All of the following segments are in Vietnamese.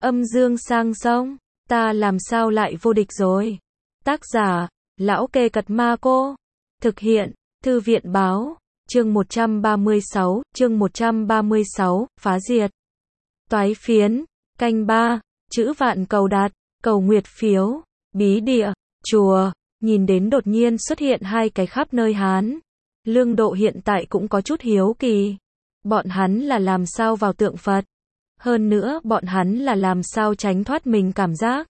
Âm dương sang sông, ta làm sao lại vô địch rồi. Tác giả, Lão Kê Cật Ma Cô. Thực hiện, Thư viện Báo. Chương 136, phá diệt. Toái phiến, canh 3, chữ vạn cầu đạt, cầu nguyệt phiếu, bí địa, chùa, nhìn đến đột nhiên xuất hiện hai cái khắp nơi Hán. Lương Độ hiện tại cũng có chút hiếu kỳ. Bọn hắn là làm sao vào tượng Phật? Hơn nữa bọn hắn là làm sao tránh thoát mình cảm giác?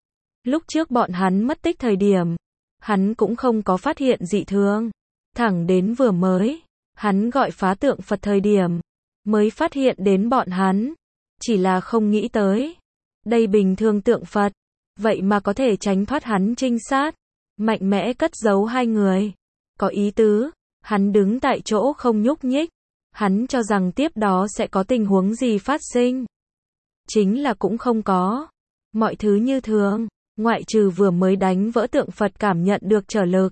Lúc trước bọn hắn mất tích thời điểm, hắn cũng không có phát hiện dị thường. Thẳng đến vừa mới, hắn gọi phá tượng Phật thời điểm, mới phát hiện đến bọn hắn. Chỉ là không nghĩ tới. Đây bình thường tượng Phật, vậy mà có thể tránh thoát hắn trinh sát. Mạnh mẽ cất giấu hai người. Có ý tứ, hắn đứng tại chỗ không nhúc nhích. Hắn cho rằng tiếp đó sẽ có tình huống gì phát sinh. Chính là cũng không có. Mọi thứ như thường, ngoại trừ vừa mới đánh vỡ tượng Phật cảm nhận được trở lực.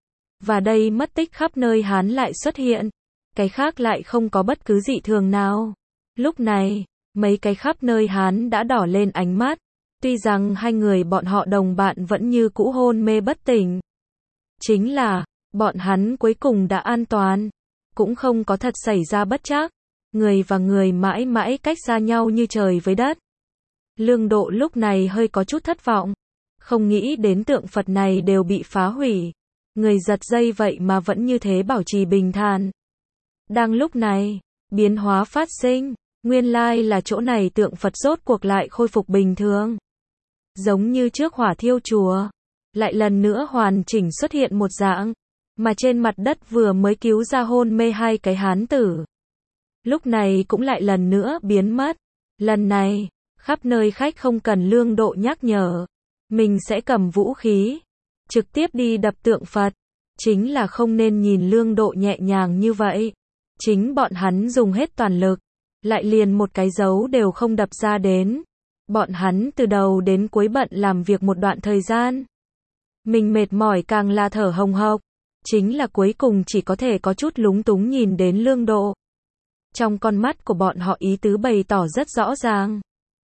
Và đây mất tích khắp nơi hắn lại xuất hiện. Cái khác lại không có bất cứ dị thường nào. Lúc này, mấy cái khắp nơi hắn đã đỏ lên ánh mắt. Tuy rằng hai người bọn họ đồng bạn vẫn như cũ hôn mê bất tỉnh. Chính là, bọn hắn cuối cùng đã an toàn. Cũng không có thật xảy ra bất trắc. Người và người mãi mãi cách xa nhau như trời với đất. Lương Độ lúc này hơi có chút thất vọng. Không nghĩ đến tượng Phật này đều bị phá hủy. Người giật dây vậy mà vẫn như thế bảo trì bình thản. Đang lúc này, biến hóa phát sinh. Nguyên lai là chỗ này tượng Phật rốt cuộc lại khôi phục bình thường. Giống như trước hỏa thiêu chùa. Lại lần nữa hoàn chỉnh xuất hiện một dạng. Mà trên mặt đất vừa mới cứu ra hôn mê hai cái hán tử. Lúc này cũng lại lần nữa biến mất. Lần này, khắp nơi khách không cần Lương Độ nhắc nhở. Mình sẽ cầm vũ khí. Trực tiếp đi đập tượng Phật. Chính là không nên nhìn Lương Độ nhẹ nhàng như vậy. Chính bọn hắn dùng hết toàn lực. Lại liền một cái dấu đều không đập ra đến. Bọn hắn từ đầu đến cuối bận làm việc một đoạn thời gian. Mình mệt mỏi càng là thở hồng hộc. Chính là cuối cùng chỉ có thể có chút lúng túng nhìn đến Lương Độ. Trong con mắt của bọn họ ý tứ bày tỏ rất rõ ràng.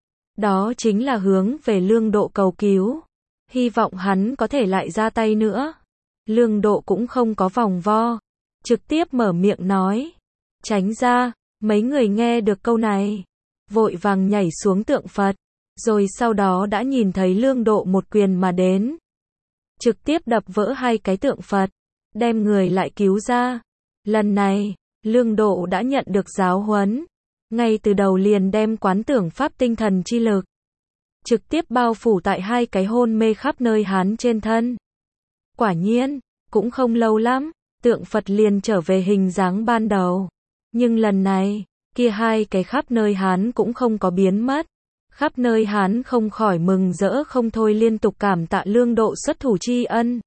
Đó chính là hướng về Lương Độ cầu cứu. Hy vọng hắn có thể lại ra tay nữa. Lương Độ cũng không có vòng vo. Trực tiếp mở miệng nói. Tránh ra, mấy người nghe được câu này. Vội vàng nhảy xuống tượng Phật. Rồi sau đó đã nhìn thấy Lương Độ một quyền mà đến. Trực tiếp đập vỡ hai cái tượng Phật. Đem người lại cứu ra. Lần này, Lương Độ đã nhận được giáo huấn. Ngay từ đầu liền đem quán tưởng pháp tinh thần chi lực. Trực tiếp bao phủ tại hai cái hôn mê khắp nơi hắn trên thân. Quả nhiên, cũng không lâu lắm, tượng Phật liền trở về hình dáng ban đầu. Nhưng lần này, kia hai cái khắp nơi hắn cũng không có biến mất. Khắp nơi hắn không khỏi mừng rỡ không thôi liên tục cảm tạ Lương Độ xuất thủ tri ân.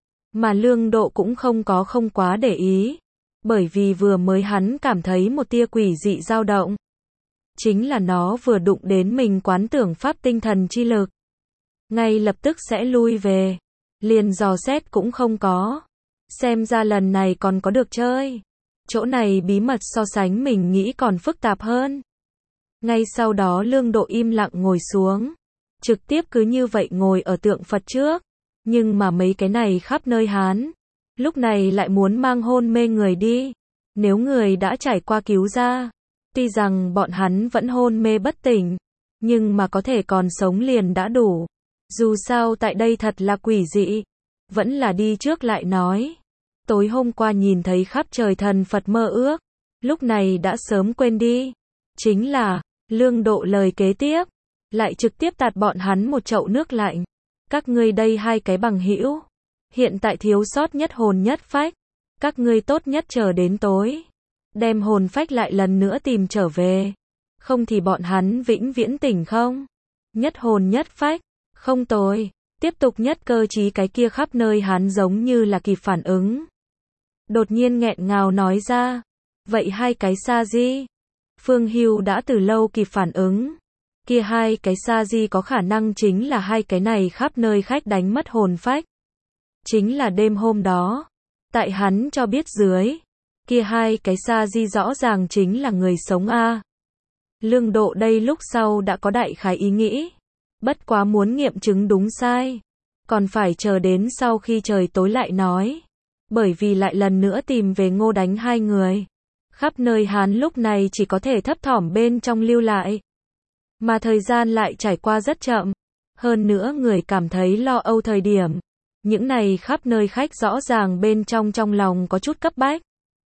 Mà Lương Độ cũng không quá để ý. Bởi vì vừa mới hắn cảm thấy một tia quỷ dị dao động. Chính là nó vừa đụng đến mình quán tưởng pháp tinh thần chi lực. Ngay lập tức sẽ lui về. Liền dò xét cũng không có. Xem ra lần này còn có được chơi. Chỗ này bí mật so sánh mình nghĩ còn phức tạp hơn. Ngay sau đó Lương Độ im lặng ngồi xuống. Trực tiếp cứ như vậy ngồi ở tượng Phật trước. Nhưng mà mấy cái này khắp nơi hắn. Lúc này lại muốn mang hôn mê người đi. Nếu người đã trải qua cứu ra. Tuy rằng bọn hắn vẫn hôn mê bất tỉnh. Nhưng mà có thể còn sống liền đã đủ. Dù sao tại đây thật là quỷ dị. Vẫn là đi trước lại nói. Tối hôm qua nhìn thấy khắp trời thần Phật mơ ước. Lúc này đã sớm quên đi. Chính là, Lương Độ lời kế tiếp. Lại trực tiếp tạt bọn hắn một chậu nước lạnh. Các ngươi đây hai cái bằng hữu. Hiện tại thiếu sót nhất hồn nhất phách. Các ngươi tốt nhất chờ đến tối. Đem hồn phách lại lần nữa tìm trở về. Không thì bọn hắn vĩnh viễn tỉnh không. Nhất hồn nhất phách. Không tồi. Tiếp tục nhất cơ trí cái kia khắp nơi hắn giống như là kịp phản ứng. Đột nhiên nghẹn ngào nói ra. Vậy hai cái sa di. Phương Hưu đã từ lâu kịp phản ứng. Kia hai cái sa di có khả năng chính là hai cái này khắp nơi khách đánh mất hồn phách. Chính là đêm hôm đó. Tại hắn cho biết dưới. Kia hai cái sa di rõ ràng chính là người sống a. Lương Độ đây lúc sau đã có đại khái ý nghĩ. Bất quá muốn nghiệm chứng đúng sai, còn phải chờ đến sau khi trời tối lại nói. Bởi vì lại lần nữa tìm về Ngô Đánh hai người. Khắp nơi hắn lúc này chỉ có thể thấp thỏm bên trong lưu lại. Mà thời gian lại trải qua rất chậm. Hơn nữa người cảm thấy lo âu thời điểm. Những này khắp nơi khách rõ ràng bên trong lòng có chút cấp bách.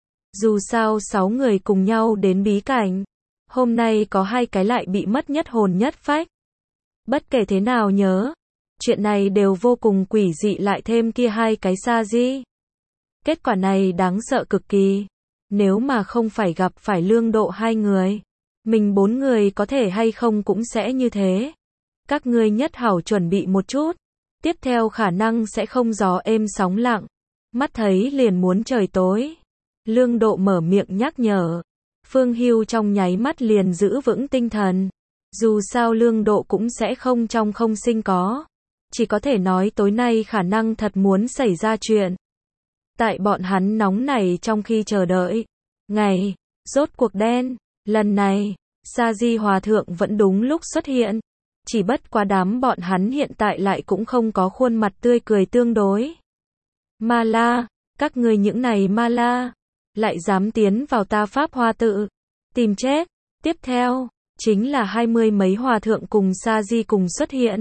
Dù sao 6 người cùng nhau đến bí cảnh. Hôm nay có 2 cái lại bị mất nhất hồn nhất phách. Bất kể thế nào nhớ. Chuyện này đều vô cùng quỷ dị lại thêm kia 2 cái sa di. Kết quả này đáng sợ cực kỳ. Nếu mà không phải gặp phải Lương Độ 2 người. Mình 4 người có thể hay không cũng sẽ như thế. Các ngươi nhất hảo chuẩn bị một chút. Tiếp theo khả năng sẽ không gió êm sóng lặng. Mắt thấy liền muốn trời tối. Lương Độ mở miệng nhắc nhở. Phương Hưu trong nháy mắt liền giữ vững tinh thần. Dù sao Lương Độ cũng sẽ không trong không sinh có. Chỉ có thể nói tối nay khả năng thật muốn xảy ra chuyện. Tại bọn hắn nóng này trong khi chờ đợi. Ngày, rốt cuộc đen. Lần này, Sa Di Hòa Thượng vẫn đúng lúc xuất hiện. Chỉ bất quá đám bọn hắn hiện tại lại cũng không có khuôn mặt tươi cười tương đối. Ma La, các ngươi những này Ma La, lại dám tiến vào ta Pháp Hoa tự, tìm chết. Tiếp theo, chính là 20 mấy hòa thượng cùng Sa Di cùng xuất hiện.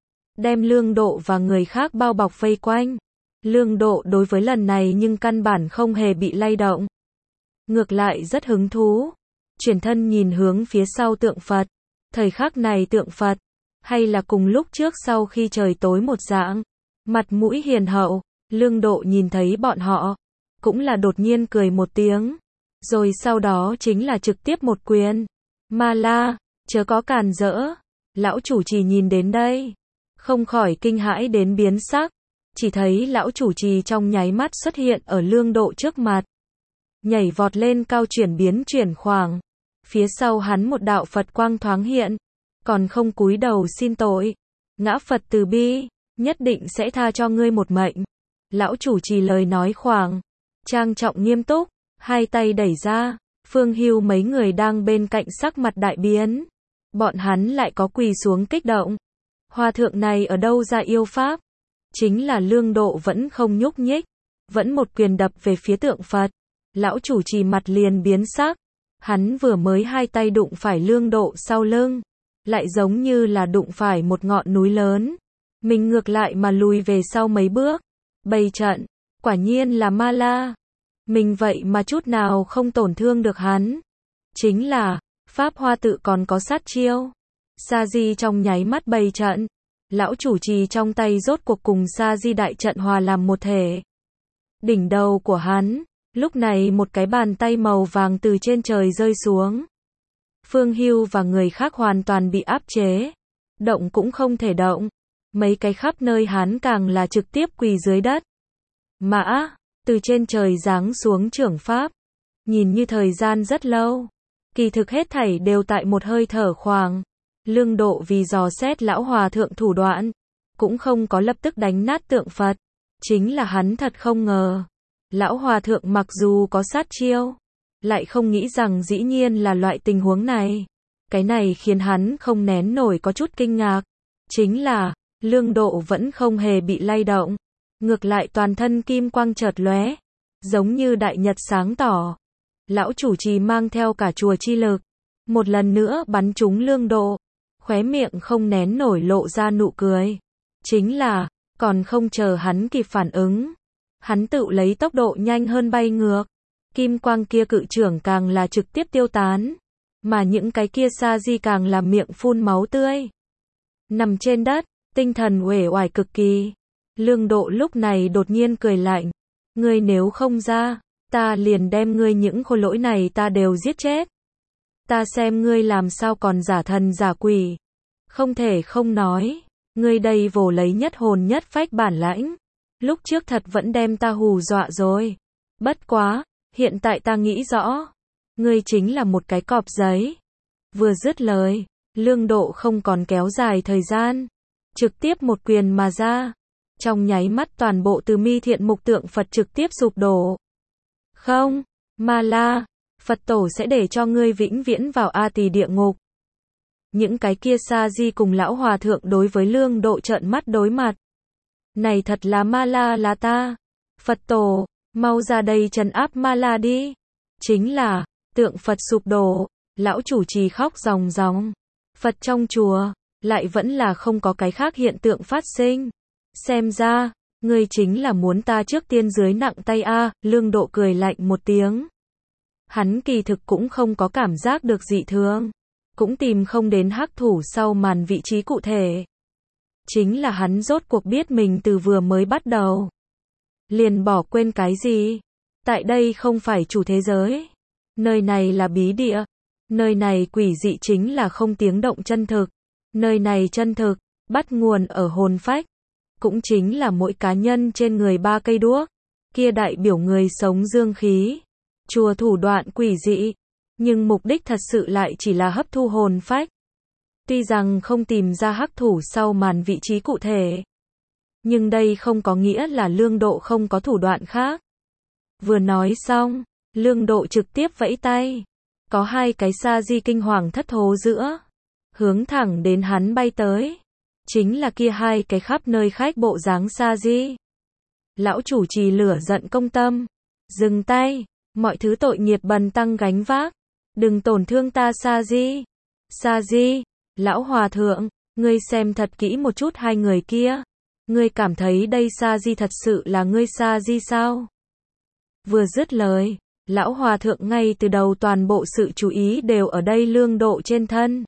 Đem Lương Độ và người khác bao bọc vây quanh. Lương Độ đối với lần này nhưng căn bản không hề bị lay động. Ngược lại rất hứng thú. Chuyển thân nhìn hướng phía sau tượng Phật. Thời khắc này tượng Phật, hay là cùng lúc trước sau khi trời tối một dạng. Mặt mũi hiền hậu, Lương Độ nhìn thấy bọn họ. Cũng là đột nhiên cười một tiếng. Rồi sau đó chính là trực tiếp một quyền. Ma La, chớ có càn rỡ. Lão chủ trì nhìn đến đây. Không khỏi kinh hãi đến biến sắc. Chỉ thấy lão chủ trì trong nháy mắt xuất hiện ở Lương Độ trước mặt. Nhảy vọt lên cao chuyển khoảng. Phía sau hắn một đạo Phật quang thoáng hiện. Còn không cúi đầu xin tội. Ngã Phật từ bi, nhất định sẽ tha cho ngươi một mệnh. Lão chủ trì lời nói khoảng. Trang trọng nghiêm túc, hai tay đẩy ra. Phương Hưu mấy người đang bên cạnh sắc mặt đại biến. Bọn hắn lại có quỳ xuống kích động. Hòa thượng này ở đâu ra yêu pháp? Chính là Lương Độ vẫn không nhúc nhích. Vẫn một quyền đập về phía tượng Phật. Lão chủ trì mặt liền biến sắc. Hắn vừa mới hai tay đụng phải Lương Độ sau lưng. Lại giống như là đụng phải một ngọn núi lớn. Mình ngược lại mà lùi về sau mấy bước. Bày trận, quả nhiên là Ma La. Mình vậy mà chút nào không tổn thương được hắn. Chính là, Pháp Hoa tự còn có sát chiêu. Sa Di trong nháy mắt bày trận. Lão chủ trì trong tay rốt cuộc cùng Sa Di đại trận hòa làm một thể. Đỉnh đầu của hắn, lúc này một cái bàn tay màu vàng từ trên trời rơi xuống. Phương Hưu và người khác hoàn toàn bị áp chế. Động cũng không thể động. Mấy cái khắp nơi hắn càng là trực tiếp quỳ dưới đất. Mã, từ trên trời giáng xuống trưởng pháp. Nhìn như thời gian rất lâu. Kỳ thực hết thảy đều tại một hơi thở khoảng. Lương Độ vì dò xét lão hòa thượng thủ đoạn. Cũng không có lập tức đánh nát tượng Phật. Chính là hắn thật không ngờ. Lão hòa thượng mặc dù có sát chiêu. Lại không nghĩ rằng dĩ nhiên là loại tình huống này. Cái này khiến hắn không nén nổi có chút kinh ngạc. Chính là, Lương Độ vẫn không hề bị lay động. Ngược lại toàn thân kim quang chợt lóe. Giống như đại nhật sáng tỏ. Lão chủ trì mang theo cả chùa chi lực. Một lần nữa bắn trúng Lương Độ. Khóe miệng không nén nổi lộ ra nụ cười. Chính là, còn không chờ hắn kịp phản ứng. Hắn tự lấy tốc độ nhanh hơn bay ngược. Kim quang kia cự trưởng càng là trực tiếp tiêu tán. Mà những cái kia Sa Di càng là miệng phun máu tươi. Nằm trên đất, tinh thần uể oải cực kỳ. Lương Độ lúc này đột nhiên cười lạnh. Ngươi nếu không ra, ta liền đem ngươi những khôi lỗi này ta đều giết chết. Ta xem ngươi làm sao còn giả thần giả quỷ. Không thể không nói. Ngươi đây vồ lấy nhất hồn nhất phách bản lãnh. Lúc trước thật vẫn đem ta hù dọa rồi. Bất quá, hiện tại ta nghĩ rõ. Ngươi chính là một cái cọp giấy. Vừa dứt lời, Lương Độ không còn kéo dài thời gian. Trực tiếp một quyền mà ra. Trong nháy mắt toàn bộ từ mi thiện mục tượng Phật trực tiếp sụp đổ. Không, Ma La, Phật tổ sẽ để cho ngươi vĩnh viễn vào A Tỳ địa ngục. Những cái kia sa di cùng lão hòa thượng đối với Lương Độ trợn mắt đối mặt. Này thật là ma la là ta. Phật tổ, mau ra đây trấn áp ma la đi. Chính là, tượng Phật sụp đổ, lão chủ trì khóc ròng ròng. Phật trong chùa, lại vẫn là không có cái khác hiện tượng phát sinh. Xem ra, ngươi chính là muốn ta trước tiên dưới nặng tay a. Lương Độ cười lạnh một tiếng. Hắn kỳ thực cũng không có cảm giác được dị thường, cũng tìm không đến hắc thủ sau màn vị trí cụ thể. Chính là hắn rốt cuộc biết mình từ vừa mới bắt đầu liền bỏ quên cái gì. Tại đây không phải chủ thế giới, nơi này là bí địa, nơi này quỷ dị chính là không tiếng động chân thực, nơi này chân thực bắt nguồn ở hồn phách, cũng chính là mỗi cá nhân trên người 3 cây đuốc, kia đại biểu người sống dương khí. Chùa thủ đoạn quỷ dị, nhưng mục đích thật sự lại chỉ là hấp thu hồn phách. Tuy rằng không tìm ra hắc thủ sau màn vị trí cụ thể, nhưng đây không có nghĩa là Lương Độ không có thủ đoạn khác. Vừa nói xong, Lương Độ trực tiếp vẫy tay. Có 2 cái sa di kinh hoàng thất thố giữa, hướng thẳng đến hắn bay tới. Chính là kia 2 cái khắp nơi khách bộ dáng sa di. Lão chủ trì lửa giận công tâm. Dừng tay, mọi thứ tội nghiệp bần tăng gánh vác. Đừng tổn thương ta sa di. Sa di, lão hòa thượng, ngươi xem thật kỹ một chút 2 người kia. Ngươi cảm thấy đây sa di thật sự là ngươi sa di sao? Vừa dứt lời, lão hòa thượng ngay từ đầu toàn bộ sự chú ý đều ở đây Lương Độ trên thân.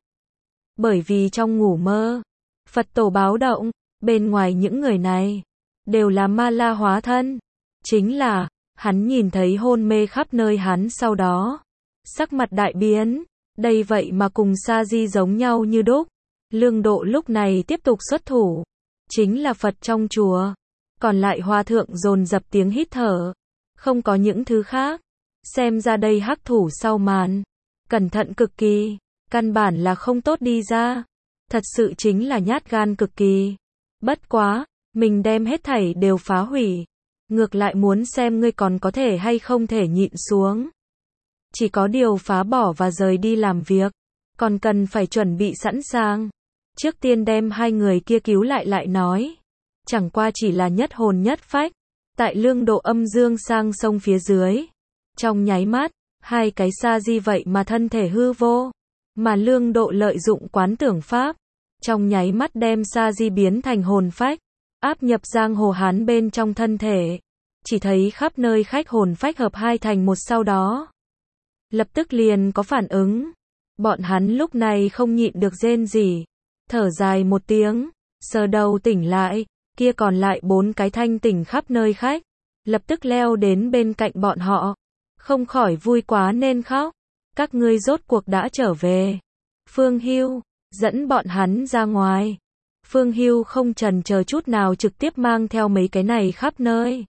Bởi vì trong ngủ mơ, Phật tổ báo động, bên ngoài những người này đều là ma la hóa thân. Chính là, hắn nhìn thấy hôn mê khắp nơi hắn sau đó, sắc mặt đại biến, đây vậy mà cùng sa di giống nhau như đúc. Lương Độ lúc này tiếp tục xuất thủ, chính là Phật trong chùa, còn lại hòa thượng dồn dập tiếng hít thở, không có những thứ khác. Xem ra đây hắc thủ sau màn, cẩn thận cực kỳ, căn bản là không tốt đi ra, thật sự chính là nhát gan cực kỳ. Bất quá, mình đem hết thảy đều phá hủy, ngược lại muốn xem ngươi còn có thể hay không thể nhịn xuống. Chỉ có điều phá bỏ và rời đi làm việc, còn cần phải chuẩn bị sẵn sàng. Trước tiên đem 2 người kia cứu lại nói. Chẳng qua chỉ là nhất hồn nhất phách, tại Lương Độ âm dương sang sông phía dưới. Trong nháy mắt, 2 cái sa di vậy mà thân thể hư vô, mà Lương Độ lợi dụng quán tưởng pháp, trong nháy mắt đem sa di biến thành hồn phách, áp nhập giang hồ hán bên trong thân thể. Chỉ thấy khắp nơi khách hồn phách hợp 2 thành một sau đó, lập tức liền có phản ứng. Bọn hắn lúc này không nhịn được rên rỉ, thở dài một tiếng, sờ đầu tỉnh lại, kia còn lại 4 cái thanh tỉnh khắp nơi khách, lập tức leo đến bên cạnh bọn họ, không khỏi vui quá nên khóc. Các ngươi rốt cuộc đã trở về. Phương Hưu dẫn bọn hắn ra ngoài. Phương Hưu không chần chờ chút nào trực tiếp mang theo mấy cái này khắp nơi.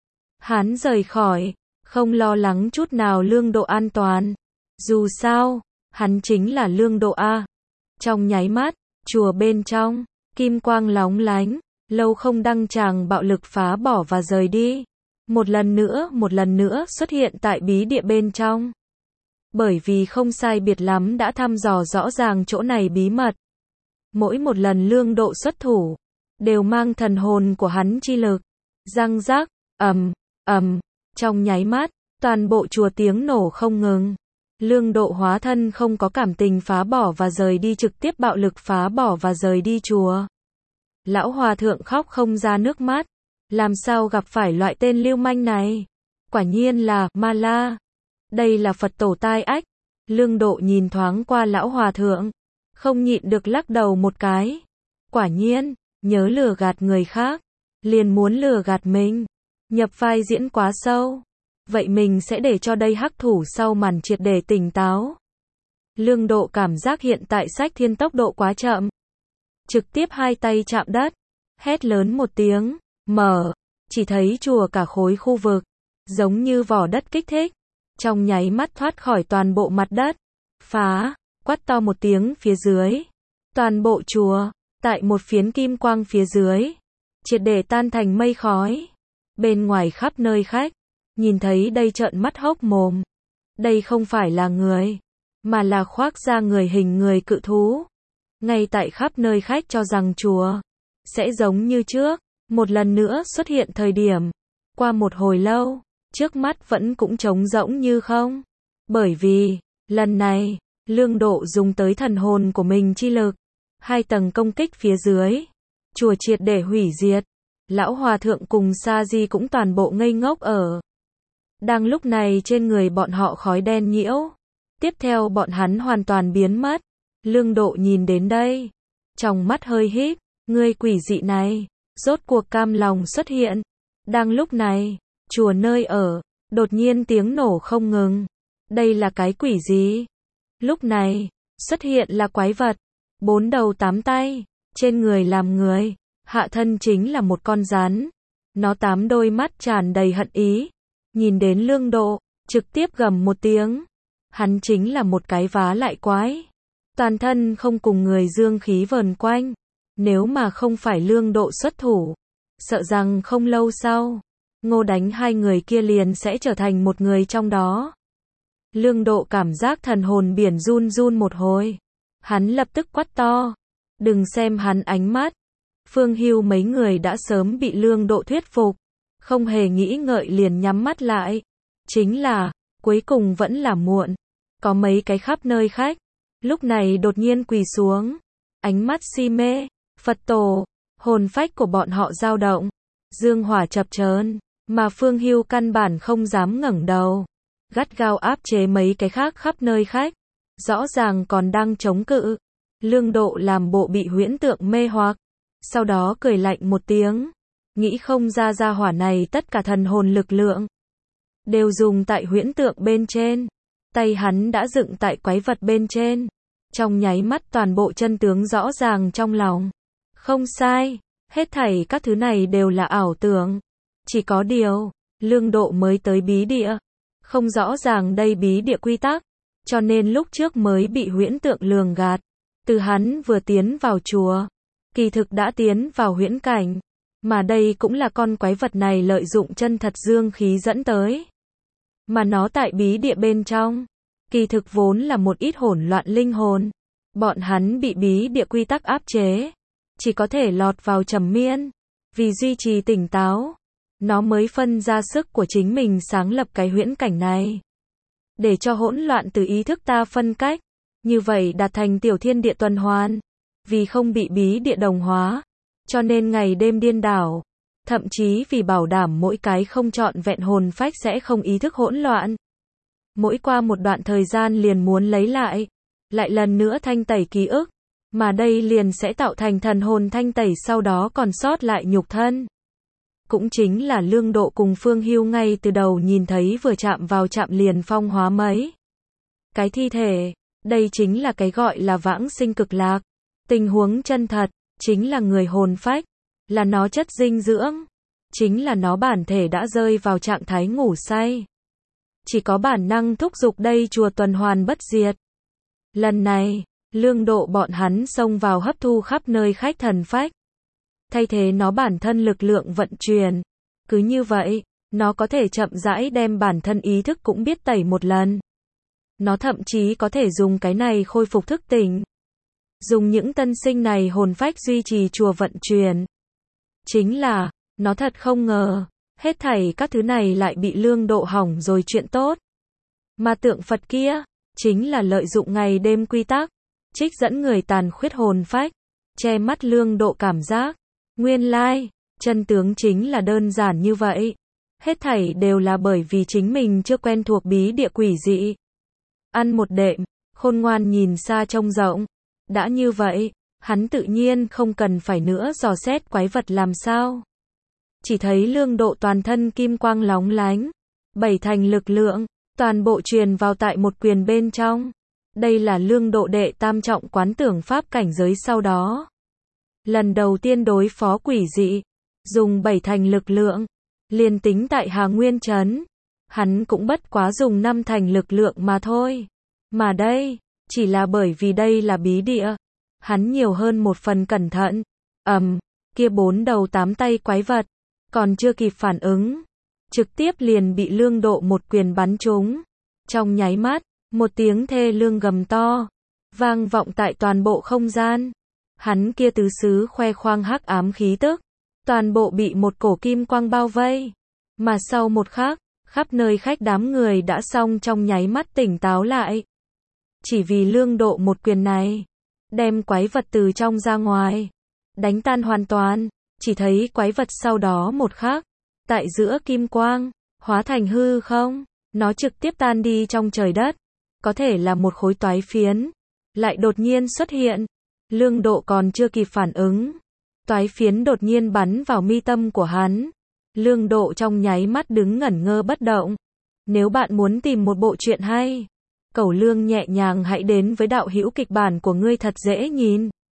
Hắn rời khỏi, không lo lắng chút nào Lương Độ an toàn. Dù sao, hắn chính là Lương Độ a. Trong nháy mắt, chùa bên trong, kim quang lóng lánh, lâu không đăng tràng bạo lực phá bỏ và rời đi. Một lần nữa xuất hiện tại bí địa bên trong. Bởi vì không sai biệt lắm đã thăm dò rõ ràng chỗ này bí mật. Mỗi một lần Lương Độ xuất thủ, đều mang thần hồn của hắn chi lực. Răng rác, ầm, trong nháy mắt, toàn bộ chùa tiếng nổ không ngừng. Lương Độ hóa thân không có cảm tình phá bỏ và rời đi, trực tiếp bạo lực phá bỏ và rời đi chùa. Lão hòa thượng khóc không ra nước mắt. Làm sao gặp phải loại tên lưu manh này? Quả nhiên là ma la. Đây là Phật tổ tai ách. Lương Độ nhìn thoáng qua lão hòa thượng, không nhịn được lắc đầu một cái. Quả nhiên, nhớ lừa gạt người khác, liền muốn lừa gạt mình. Nhập vai diễn quá sâu. Vậy mình sẽ để cho đây hắc thủ sau màn triệt để tỉnh táo. Lương Độ cảm giác hiện tại sách thiên tốc độ quá chậm. Trực tiếp 2 tay chạm đất, hét lớn một tiếng, mở, chỉ thấy chùa cả khối khu vực, giống như vỏ đất kích thích, trong nháy mắt thoát khỏi toàn bộ mặt đất, phá, quát to một tiếng phía dưới. Toàn bộ chùa, tại một phiến kim quang phía dưới, triệt để tan thành mây khói. Bên ngoài khắp nơi khách, nhìn thấy đây trợn mắt hốc mồm. Đây không phải là người, mà là khoác da người hình người cự thú. Ngay tại khắp nơi khách cho rằng chùa sẽ giống như trước, một lần nữa xuất hiện thời điểm. Qua một hồi lâu, trước mắt vẫn cũng trống rỗng như không. Bởi vì, lần này, Lương Độ dùng tới thần hồn của mình chi lực. 2 tầng công kích phía dưới. Chùa triệt để hủy diệt. Lão Hòa Thượng cùng Sa Di cũng toàn bộ ngây ngốc ở. Đang lúc này trên người bọn họ khói đen nhiễu. Tiếp theo bọn hắn hoàn toàn biến mất. Lương Độ nhìn đến đây. Trong mắt hơi híp. Người quỷ dị này, rốt cuộc cam lòng xuất hiện. Đang lúc này, chùa nơi ở, đột nhiên tiếng nổ không ngừng. Đây là cái quỷ gì? Lúc này, xuất hiện là quái vật. 4 đầu 8 tay, trên người làm người, hạ thân chính là một con rắn. Nó 8 đôi mắt tràn đầy hận ý. Nhìn đến Lương Độ, trực tiếp gầm một tiếng. Hắn chính là một cái vá lại quái. Toàn thân không cùng người dương khí vờn quanh. Nếu mà không phải Lương Độ xuất thủ, sợ rằng không lâu sau, Ngô đánh 2 người kia liền sẽ trở thành một người trong đó. Lương Độ cảm giác thần hồn biển run run một hồi. Hắn lập tức quát to. Đừng xem hắn ánh mắt. Phương Hưu mấy người đã sớm bị Lương Độ thuyết phục. Không hề nghĩ ngợi liền nhắm mắt lại. Chính là, cuối cùng vẫn là muộn. Có mấy cái khắp nơi khách. Lúc này đột nhiên quỳ xuống. Ánh mắt si mê. Phật tổ. Hồn phách của bọn họ dao động. Dương hỏa chập chờn. Mà Phương Hưu căn bản không dám ngẩng đầu. Gắt gao áp chế mấy cái khác khắp nơi khách. Rõ ràng còn đang chống cự. Lương Độ làm bộ bị huyễn tượng mê hoặc. Sau đó cười lạnh một tiếng. Nghĩ không ra gia hỏa này tất cả thần hồn lực lượng đều dùng tại huyễn tượng bên trên. Tay hắn đã dựng tại quái vật bên trên. Trong nháy mắt toàn bộ chân tướng rõ ràng trong lòng. Không sai, hết thảy các thứ này đều là ảo tưởng. Chỉ có điều, Lương Độ mới tới bí địa. Không rõ ràng đây bí địa quy tắc. Cho nên lúc trước mới bị huyễn tượng lường gạt. Từ hắn vừa tiến vào chùa, kỳ thực đã tiến vào huyễn cảnh. Mà đây cũng là con quái vật này lợi dụng chân thật dương khí dẫn tới. Mà nó tại bí địa bên trong, kỳ thực vốn là một ít hỗn loạn linh hồn. Bọn hắn bị bí địa quy tắc áp chế, chỉ có thể lọt vào trầm miên. Vì duy trì tỉnh táo, nó mới phân ra sức của chính mình sáng lập cái huyễn cảnh này. Để cho hỗn loạn từ ý thức ta phân cách, như vậy đạt thành tiểu thiên địa tuần hoàn. Vì không bị bí địa đồng hóa, cho nên ngày đêm điên đảo. Thậm chí vì bảo đảm mỗi cái không trọn vẹn hồn phách sẽ không ý thức hỗn loạn. Mỗi qua một đoạn thời gian liền muốn lấy lại lần nữa thanh tẩy ký ức. Mà đây liền sẽ tạo thành thần hồn thanh tẩy sau đó còn sót lại nhục thân. Cũng chính là Lương Độ cùng Phương Hưu ngay từ đầu nhìn thấy vừa chạm vào chạm liền phong hóa mấy cái thi thể. Đây chính là cái gọi là vãng sinh cực lạc. Tình huống chân thật, chính là người hồn phách, là nó chất dinh dưỡng, chính là nó bản thể đã rơi vào trạng thái ngủ say. Chỉ có bản năng thúc giục đây chùa tuần hoàn bất diệt. Lần này, Lương Độ bọn hắn xông vào hấp thu khắp nơi khách thần phách. Thay thế nó bản thân lực lượng vận chuyển. Cứ như vậy, nó có thể chậm rãi đem bản thân ý thức cũng biết tẩy một lần. Nó thậm chí có thể dùng cái này khôi phục thức tỉnh. Dùng những tân sinh này hồn phách duy trì chùa vận chuyển. Chính là, nó thật không ngờ, hết thảy các thứ này lại bị Lương Độ hỏng rồi chuyện tốt. Mà tượng Phật kia, chính là lợi dụng ngày đêm quy tắc, trích dẫn người tàn khuyết hồn phách, che mắt Lương Độ cảm giác. Nguyên lai, chân tướng chính là đơn giản như vậy. Hết thảy đều là bởi vì chính mình chưa quen thuộc bí địa quỷ dị. Ăn một đệm, khôn ngoan nhìn xa trông rộng. Đã như vậy, hắn tự nhiên không cần phải nữa dò xét quái vật làm sao. Chỉ thấy Lương Độ toàn thân kim quang lóng lánh. 7 thành lực lượng, toàn bộ truyền vào tại một quyền bên trong. Đây là Lương Độ đệ tam trọng quán tưởng pháp cảnh giới sau đó. Lần đầu tiên đối phó quỷ dị, dùng 7 thành lực lượng, liền tính tại Hà Nguyên Trấn. Hắn cũng bất quá dùng 5 thành lực lượng mà thôi. Mà đây, chỉ là bởi vì đây là bí địa. Hắn nhiều hơn một phần cẩn thận. Kia 4 đầu 8 tay quái vật, còn chưa kịp phản ứng. Trực tiếp liền bị Lương Độ một quyền bắn trúng. Trong nháy mắt, một tiếng thê lương gầm to vang vọng tại toàn bộ không gian. Hắn kia tứ xứ khoe khoang hắc ám khí tức, toàn bộ bị một cổ kim quang bao vây. Mà sau một khắc, khắp nơi khách đám người đã xong trong nháy mắt tỉnh táo lại. Chỉ vì Lương Độ một quyền này, đem quái vật từ trong ra ngoài, đánh tan hoàn toàn. Chỉ thấy quái vật sau đó một khắc, tại giữa kim quang, hóa thành hư không, nó trực tiếp tan đi trong trời đất. Có thể là một khối toái phiến, lại đột nhiên xuất hiện. Lương Độ còn chưa kịp phản ứng, toái phiến đột nhiên bắn vào mi tâm của hắn. Lương Độ trong nháy mắt đứng ngẩn ngơ bất động. Nếu bạn muốn tìm một bộ truyện hay, Cẩu Lương nhẹ nhàng hãy đến với đạo hữu kịch bản của ngươi thật dễ nhìn.